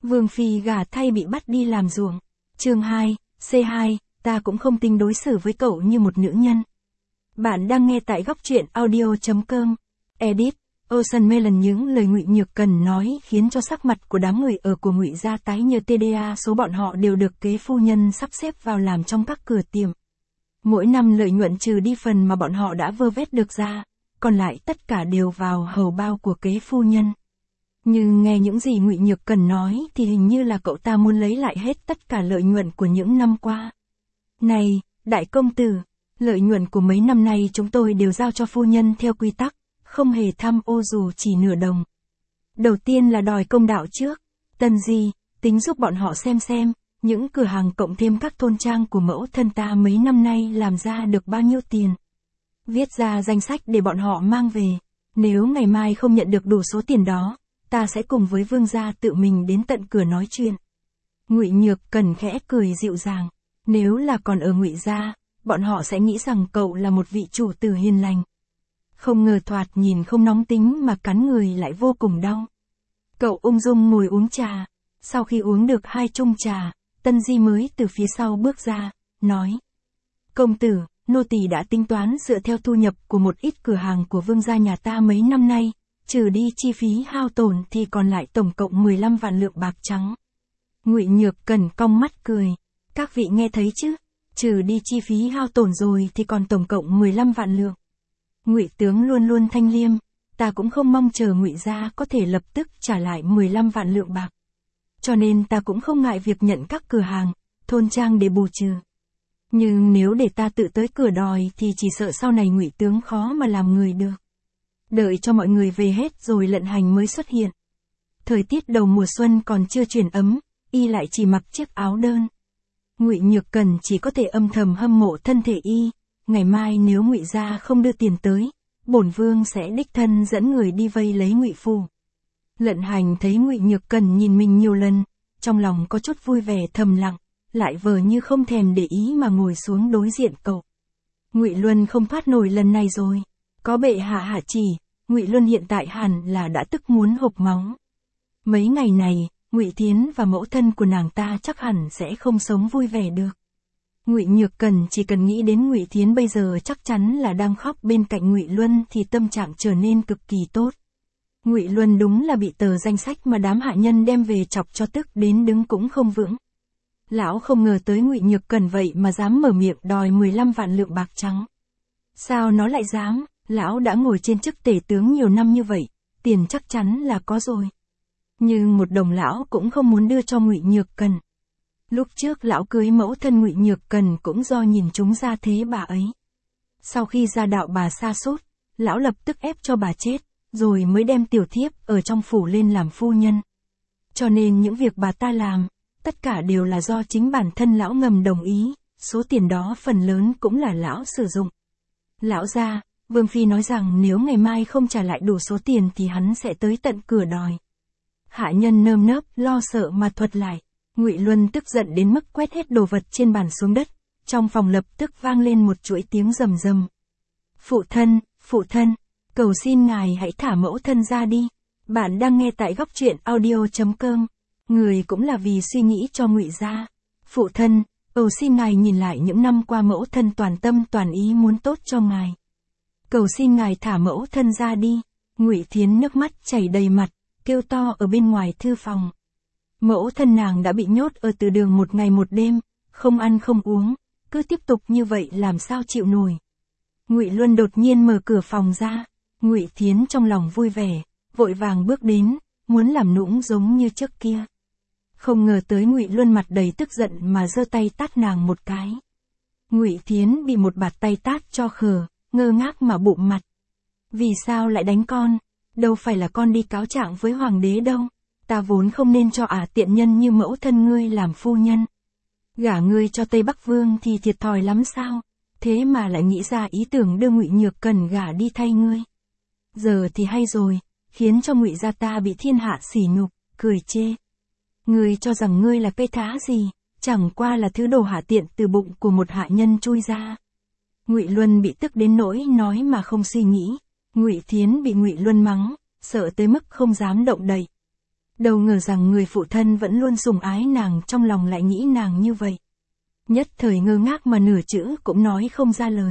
Vương phi gả thay bị bắt đi làm ruộng. Chương 2, C2, ta cũng không tính đối xử với cậu như một nữ nhân. Bạn đang nghe tại góc truyện audio.com. Edit, Ocean Melon. Những lời Ngụy Nhược Cần nói khiến cho sắc mặt của đám người ở của Ngụy gia tái nhợt. TDA số bọn họ đều được kế phu nhân sắp xếp vào làm trong các cửa tiệm. Mỗi năm lợi nhuận trừ đi phần mà bọn họ đã vơ vét được ra, còn lại tất cả đều vào hầu bao của kế phu nhân. Nhưng nghe những gì Ngụy Nhược Cần nói thì hình như là cậu ta muốn lấy lại hết tất cả lợi nhuận của những năm qua. Này, đại công tử, lợi nhuận của mấy năm nay chúng tôi đều giao cho phu nhân theo quy tắc, không hề tham ô dù chỉ nửa đồng. Đầu tiên là đòi công đạo trước. Tân Di, tính giúp bọn họ xem, những cửa hàng cộng thêm các thôn trang của mẫu thân ta mấy năm nay làm ra được bao nhiêu tiền. Viết ra danh sách để bọn họ mang về. Nếu ngày mai không nhận được đủ số tiền đó, ta sẽ cùng với vương gia tự mình đến tận cửa nói chuyện. Ngụy Nhược Cần khẽ cười dịu dàng. Nếu là còn ở Ngụy gia, bọn họ sẽ nghĩ rằng cậu là một vị chủ tử hiền lành. Không ngờ thoạt nhìn không nóng tính mà cắn người lại vô cùng đau. Cậu ung dung ngồi uống trà. Sau khi uống được 2 chung trà, Tân Di mới từ phía sau bước ra, nói. Công tử, nô tỳ đã tính toán dựa theo thu nhập của một ít cửa hàng của vương gia nhà ta mấy năm nay, trừ đi chi phí hao tổn thì còn lại tổng cộng 15 vạn lượng bạc trắng. Ngụy Nhược Cần cong mắt cười. Các vị nghe thấy chứ, trừ đi chi phí hao tổn rồi thì còn tổng cộng 15 vạn lượng. Ngụy tướng luôn luôn thanh liêm, ta cũng không mong chờ Ngụy gia có thể lập tức trả lại 15 vạn lượng bạc. Cho nên ta cũng không ngại việc nhận các cửa hàng, thôn trang để bù trừ. Nhưng nếu để ta tự tới cửa đòi thì chỉ sợ sau này Ngụy tướng khó mà làm người được. Đợi cho mọi người về hết rồi lận hành mới xuất hiện. Thời tiết đầu mùa xuân còn chưa chuyển ấm, y lại chỉ mặc chiếc áo đơn. Ngụy Nhược Cần chỉ có thể âm thầm hâm mộ thân thể y. Ngày mai nếu Ngụy gia không đưa tiền tới, bổn vương sẽ đích thân dẫn người đi vây lấy Ngụy phu. Lận hành thấy Ngụy Nhược Cần nhìn mình nhiều lần, trong lòng có chút vui vẻ thầm lặng, lại vờ như không thèm để ý mà ngồi xuống đối diện cậu. Ngụy Luân không thoát nổi lần này rồi. Có bệ hạ hạ chỉ, Ngụy Luân hiện tại hẳn là đã tức muốn hộc máu. Mấy ngày này, Ngụy Thiến và mẫu thân của nàng ta chắc hẳn sẽ không sống vui vẻ được. Ngụy Nhược Cần chỉ cần nghĩ đến Ngụy Thiến bây giờ chắc chắn là đang khóc bên cạnh Ngụy Luân thì tâm trạng trở nên cực kỳ tốt. Ngụy Luân đúng là bị tờ danh sách mà đám hạ nhân đem về chọc cho tức đến đứng cũng không vững. Lão không ngờ tới Ngụy Nhược Cần vậy mà dám mở miệng đòi 15 vạn lượng bạc trắng. Sao nó lại dám, lão đã ngồi trên chức tể tướng nhiều năm như vậy, tiền chắc chắn là có rồi. Nhưng một đồng lão cũng không muốn đưa cho Ngụy Nhược Cần. Lúc trước lão cưới mẫu thân Ngụy Nhược Cần cũng do nhìn chúng ra thế bà ấy. Sau khi gia đạo bà sa sút, lão lập tức ép cho bà chết, rồi mới đem tiểu thiếp ở trong phủ lên làm phu nhân. Cho nên những việc bà ta làm, tất cả đều là do chính bản thân lão ngầm đồng ý, số tiền đó phần lớn cũng là lão sử dụng. Lão gia, Vương phi nói rằng nếu ngày mai không trả lại đủ số tiền thì hắn sẽ tới tận cửa đòi. Hạ nhân nơm nớp lo sợ mà thuật lại. Ngụy Luân tức giận đến mức quét hết đồ vật trên bàn xuống đất, trong phòng lập tức vang lên một chuỗi tiếng rầm rầm. Phụ thân, cầu xin ngài hãy thả mẫu thân ra đi. Bạn đang nghe tại góc truyện audio.com. Người cũng là vì suy nghĩ cho Ngụy gia. Phụ thân, cầu xin ngài nhìn lại những năm qua mẫu thân toàn tâm toàn ý muốn tốt cho ngài. Cầu xin ngài thả mẫu thân ra đi. Ngụy Thiến nước mắt chảy đầy mặt, kêu to ở bên ngoài thư phòng. Mẫu thân nàng đã bị nhốt ở từ đường một ngày một đêm, không ăn không uống, cứ tiếp tục như vậy làm sao chịu nổi. Ngụy Luân đột nhiên mở cửa phòng ra, Ngụy Thiến trong lòng vui vẻ, vội vàng bước đến, muốn làm nũng giống như trước kia. Không ngờ tới Ngụy Luân mặt đầy tức giận mà giơ tay tát nàng một cái. Ngụy Thiến bị một bạt tay tát cho khờ, ngơ ngác mà bụm mặt. Vì sao lại đánh con? Đâu phải là con đi cáo trạng với hoàng đế đâu. Ta vốn không nên cho tiện nhân như mẫu thân ngươi làm phu nhân. Gả ngươi cho Tây Bắc Vương thì thiệt thòi lắm sao? Thế mà lại nghĩ ra ý tưởng đưa Ngụy Nhược Cần gả đi thay ngươi. Giờ thì hay rồi, khiến cho Ngụy gia ta bị thiên hạ sỉ nhục, cười chê. Ngươi cho rằng ngươi là cây thá gì, chẳng qua là thứ đồ hạ tiện từ bụng của một hạ nhân chui ra. Ngụy Luân bị tức đến nỗi nói mà không suy nghĩ. Ngụy Thiến bị Ngụy Luân mắng, sợ tới mức không dám động đậy. Đâu ngờ rằng người phụ thân vẫn luôn sủng ái nàng trong lòng lại nghĩ nàng như vậy. Nhất thời ngơ ngác mà nửa chữ cũng nói không ra lời.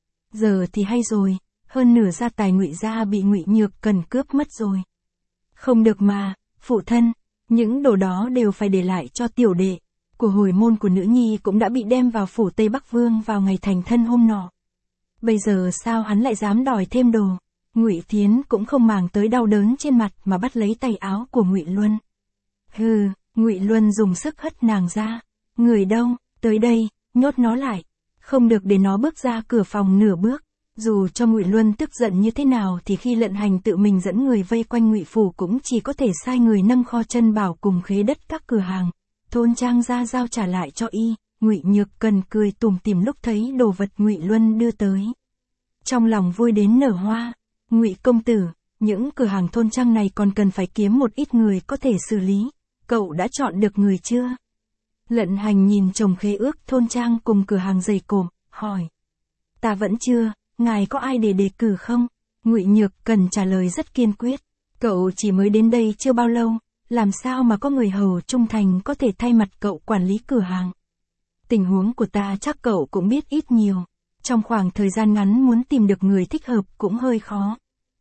Giờ thì hay rồi, hơn nửa gia tài Ngụy gia bị Ngụy Nhược Cần cướp mất rồi. Không được mà, phụ thân, những đồ đó đều phải để lại cho tiểu đệ. Của hồi môn của nữ nhi cũng đã bị đem vào phủ Tây Bắc Vương vào ngày thành thân hôm nọ. Bây giờ sao hắn lại dám đòi thêm đồ? Ngụy Thiến cũng không màng tới đau đớn trên mặt mà bắt lấy tay áo của Ngụy Luân. Hừ, Ngụy Luân dùng sức hất nàng ra. Người đâu, tới đây, nhốt nó lại. Không được để nó bước ra cửa phòng nửa bước. Dù cho Ngụy Luân tức giận như thế nào thì khi Lận Hành tự mình dẫn người vây quanh Ngụy phủ cũng chỉ có thể sai người nâng kho chân bảo cùng khế đất các cửa hàng, thôn trang ra giao trả lại cho y. Ngụy Nhược Cần cười tủm tỉm lúc thấy đồ vật Ngụy Luân đưa tới. Trong lòng vui đến nở hoa. Ngụy công tử, những cửa hàng thôn trang này còn cần phải kiếm một ít người có thể xử lý. Cậu đã chọn được người chưa? Lận Hành nhìn chồng khế ước thôn trang cùng cửa hàng giày cộm, hỏi. Ta vẫn chưa, ngài có ai để đề cử không? Ngụy Nhược Cần trả lời rất kiên quyết. Cậu chỉ mới đến đây chưa bao lâu, làm sao mà có người hầu trung thành có thể thay mặt cậu quản lý cửa hàng? Tình huống của ta chắc cậu cũng biết ít nhiều. Trong khoảng thời gian ngắn muốn tìm được người thích hợp cũng hơi khó.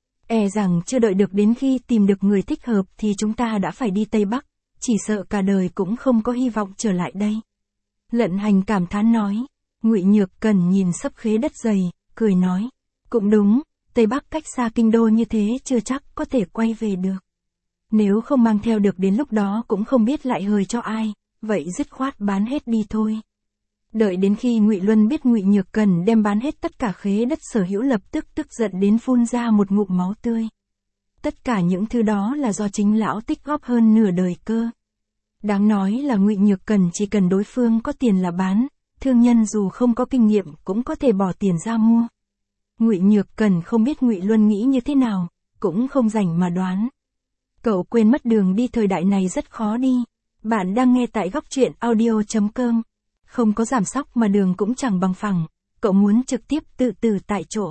E rằng chưa đợi được đến khi tìm được người thích hợp thì chúng ta đã phải đi Tây Bắc, chỉ sợ cả đời cũng không có hy vọng trở lại đây. Lận Hành cảm thán nói. Ngụy Nhược Cần nhìn sấp khế đất dày, cười nói. Cũng đúng, Tây Bắc cách xa kinh đô như thế chưa chắc có thể quay về được. Nếu không mang theo được đến lúc đó cũng không biết lại hời cho ai, vậy dứt khoát bán hết đi thôi. Đợi đến khi Ngụy Luân biết Ngụy Nhược Cần đem bán hết tất cả khế đất sở hữu lập tức tức giận đến phun ra một ngụm máu tươi. Tất cả những thứ đó là do chính lão tích góp hơn nửa đời cơ. Đáng nói là Ngụy Nhược Cần chỉ cần đối phương có tiền là bán, thương nhân dù không có kinh nghiệm cũng có thể bỏ tiền ra mua. Ngụy Nhược Cần không biết Ngụy Luân nghĩ như thế nào, cũng không rảnh mà đoán. Cậu quên mất đường đi thời đại này rất khó đi. Bạn đang nghe tại góc truyện audio.com. Không có giảm sóc mà đường cũng chẳng bằng phẳng, cậu muốn trực tiếp tự tử tại chỗ.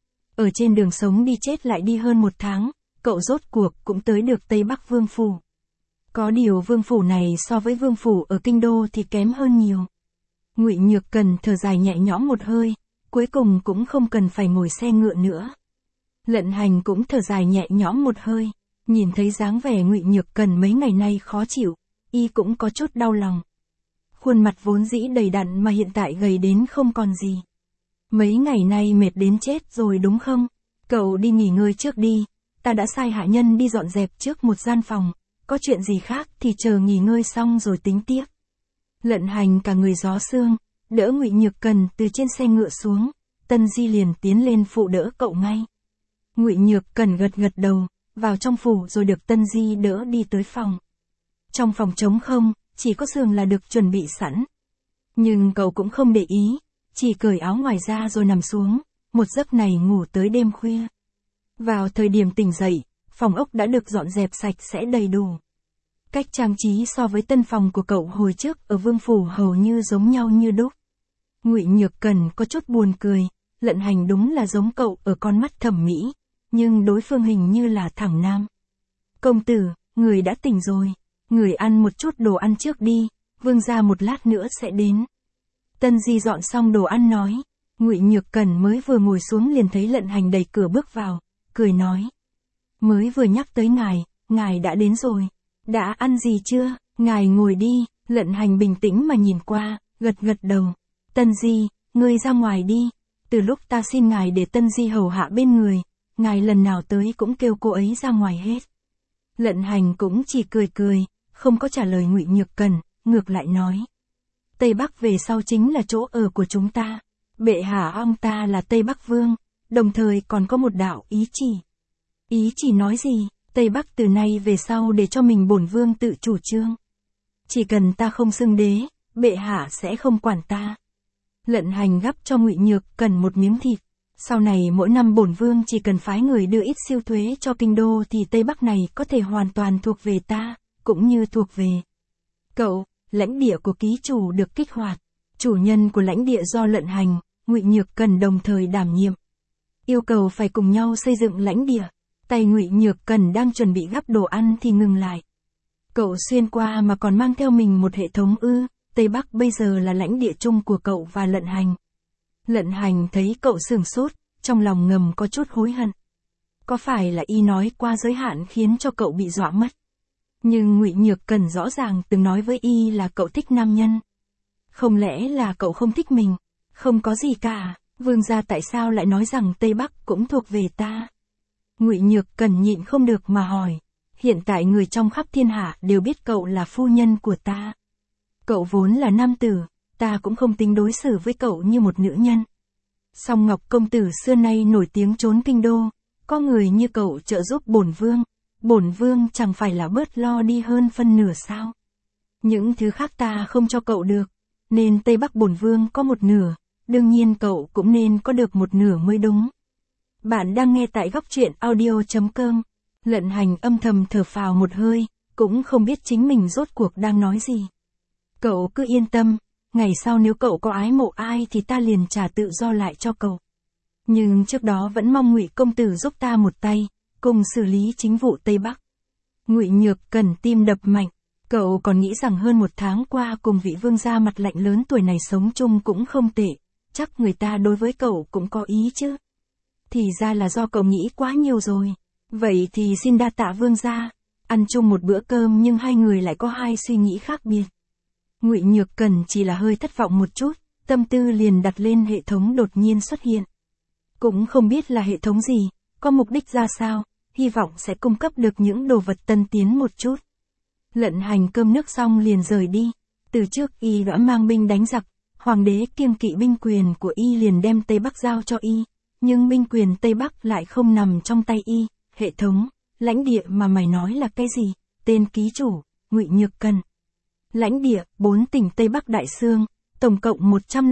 Ở trên đường sống đi chết lại đi hơn 1 tháng, cậu rốt cuộc cũng tới được Tây Bắc Vương phủ. Có điều Vương phủ này so với Vương phủ ở kinh đô thì kém hơn nhiều. Ngụy Nhược Cần thở dài nhẹ nhõm một hơi, cuối cùng cũng không cần phải ngồi xe ngựa nữa. Lận Hành cũng thở dài nhẹ nhõm một hơi, nhìn thấy dáng vẻ Ngụy Nhược Cần mấy ngày nay khó chịu, y cũng có chút đau lòng. Khuôn mặt vốn dĩ đầy đặn mà hiện tại gầy đến không còn gì. Mấy ngày nay mệt đến chết rồi đúng không? Cậu đi nghỉ ngơi trước đi, ta đã sai hạ nhân đi dọn dẹp trước một gian phòng, có chuyện gì khác thì chờ nghỉ ngơi xong rồi tính tiếp. Lận Hành cả người gió sương, đỡ Ngụy Nhược Cần từ trên xe ngựa xuống, Tân Di liền tiến lên phụ đỡ cậu ngay. Ngụy Nhược Cần gật gật đầu, vào trong phủ rồi được Tân Di đỡ đi tới phòng. Trong phòng trống không, chỉ có giường là được chuẩn bị sẵn. Nhưng cậu cũng không để ý, chỉ cởi áo ngoài ra rồi nằm xuống, một giấc này ngủ tới đêm khuya. Vào thời điểm tỉnh dậy, phòng ốc đã được dọn dẹp sạch sẽ đầy đủ. Cách trang trí so với tân phòng của cậu hồi trước ở Vương phủ hầu như giống nhau như đúc. Ngụy Nhược Cần có chút buồn cười, Lận Hành đúng là giống cậu ở con mắt thẩm mỹ, nhưng đối phương hình như là thẳng nam. Công tử, người đã tỉnh rồi, người ăn một chút đồ ăn trước đi, Vương gia một lát nữa sẽ đến. Tân Di dọn xong đồ ăn nói. Ngụy Nhược Cần mới vừa ngồi xuống liền thấy Lận Hành đẩy cửa bước vào, cười nói. Mới vừa nhắc tới ngài đã đến rồi. Đã ăn gì chưa? Ngài ngồi đi. Lận Hành bình tĩnh mà nhìn qua, gật gật đầu. Tân Di, ngươi ra ngoài đi. Từ lúc ta xin ngài để Tân Di hầu hạ bên người, ngài lần nào tới cũng kêu cô ấy ra ngoài hết. Lận Hành cũng chỉ cười cười, không có trả lời Ngụy Nhược Cần, ngược lại nói. Tây Bắc về sau chính là chỗ ở của chúng ta. Bệ hạ ông ta là Tây Bắc Vương, đồng thời còn có một đạo ý chỉ. Ý chỉ nói gì? Tây Bắc từ nay về sau để cho mình bổn vương tự chủ trương. Chỉ cần ta không xưng đế, bệ hạ sẽ không quản ta. Lận Hành gắp cho Ngụy Nhược Cần một miếng thịt. Sau này mỗi năm bổn vương chỉ cần phái người đưa ít siêu thuế cho kinh đô thì Tây Bắc này có thể hoàn toàn thuộc về ta, cũng như thuộc về cậu. Lãnh địa của ký chủ được kích hoạt. Chủ nhân của lãnh địa do Lận Hành, Ngụy Nhược Cần đồng thời đảm nhiệm. Yêu cầu phải cùng nhau xây dựng lãnh địa. Tay Ngụy Nhược Cần đang chuẩn bị gắp đồ ăn thì ngừng lại. Cậu xuyên qua mà còn mang theo mình một hệ thống ư? Tây Bắc bây giờ là lãnh địa chung của cậu và Lận Hành. Lận Hành thấy cậu sửng sốt, trong lòng ngầm có chút hối hận. Có phải là y nói qua giới hạn khiến cho cậu bị dọa mất? Nhưng Ngụy Nhược Cần rõ ràng từng nói với y là cậu thích nam nhân. Không lẽ là cậu không thích mình? Không có gì cả, Vương gia tại sao lại nói rằng Tây Bắc cũng thuộc về ta? Ngụy Nhược Cần nhịn không được mà hỏi. Hiện tại người trong khắp thiên hạ đều biết cậu là phu nhân của ta. Cậu vốn là nam tử, ta cũng không tính đối xử với cậu như một nữ nhân. Song Ngọc công tử xưa nay nổi tiếng trốn kinh đô, có người như cậu trợ giúp bổn vương chẳng phải là bớt lo đi hơn phân nửa sao? Những thứ khác ta không cho cậu được, nên Tây Bắc bổn vương có một nửa, đương nhiên cậu cũng nên có được một nửa mới đúng. Bạn đang nghe tại góc truyện audio.com. Lận Hành âm thầm thở phào một hơi, cũng không biết chính mình rốt cuộc đang nói gì. Cậu cứ yên tâm, ngày sau nếu cậu có ái mộ ai thì ta liền trả tự do lại cho cậu. Nhưng trước đó vẫn mong Ngụy công tử giúp ta một tay, cùng xử lý chính vụ Tây Bắc. Ngụy Nhược Cần tim đập mạnh, cậu còn nghĩ rằng hơn một tháng qua cùng vị vương gia mặt lạnh lớn tuổi này sống chung cũng không tệ, chắc người ta đối với cậu cũng có ý chứ. Thì ra là do cậu nghĩ quá nhiều rồi. Vậy thì xin đa tạ vương gia. Ăn chung một bữa cơm nhưng hai người lại có hai suy nghĩ khác biệt. Ngụy Nhược Cần chỉ là hơi thất vọng một chút, tâm tư liền đặt lên hệ thống đột nhiên xuất hiện. Cũng không biết là hệ thống gì, có mục đích ra sao, hy vọng sẽ cung cấp được những đồ vật tân tiến một chút. Lận Hành cơm nước xong liền rời đi. Từ trước y đã mang binh đánh giặc, hoàng đế kiêng kỵ binh quyền của y liền đem Tây Bắc giao cho y, nhưng binh quyền Tây Bắc lại không nằm trong tay y. Hệ thống, lãnh địa mà mày nói là cái gì? Tên ký chủ, Ngụy Nhược Cần. Lãnh địa, 4 tỉnh Tây Bắc Đại Xương, tổng cộng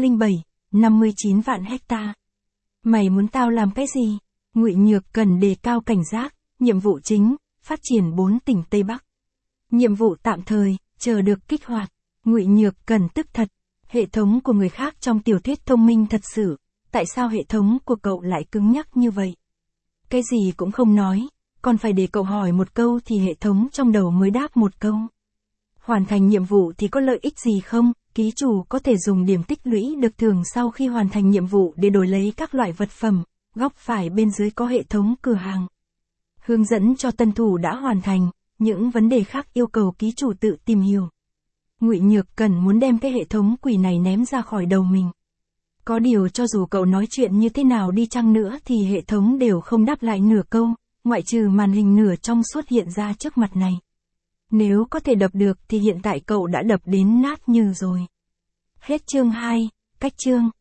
107,59 vạn hecta. Mày muốn tao làm cái gì? Ngụy Nhược Cần đề cao cảnh giác, nhiệm vụ chính, phát triển 4 tỉnh Tây Bắc. Nhiệm vụ tạm thời, chờ được kích hoạt. Ngụy Nhược Cần tức thật, hệ thống của người khác trong tiểu thuyết thông minh thật sự, tại sao hệ thống của cậu lại cứng nhắc như vậy? Cái gì cũng không nói, còn phải để cậu hỏi một câu thì hệ thống trong đầu mới đáp một câu. Hoàn thành nhiệm vụ thì có lợi ích gì không? Ký chủ có thể dùng điểm tích lũy được thưởng sau khi hoàn thành nhiệm vụ để đổi lấy các loại vật phẩm. Góc phải bên dưới có hệ thống cửa hàng. Hướng dẫn cho tân thủ đã hoàn thành, những vấn đề khác yêu cầu ký chủ tự tìm hiểu. Ngụy Nhược Cần muốn đem cái hệ thống quỷ này ném ra khỏi đầu mình. Có điều cho dù cậu nói chuyện như thế nào đi chăng nữa thì hệ thống đều không đáp lại nửa câu, ngoại trừ màn hình nửa trong suốt hiện ra trước mặt này. Nếu có thể đập được thì hiện tại cậu đã đập đến nát như rồi. Hết chương 2, cách chương.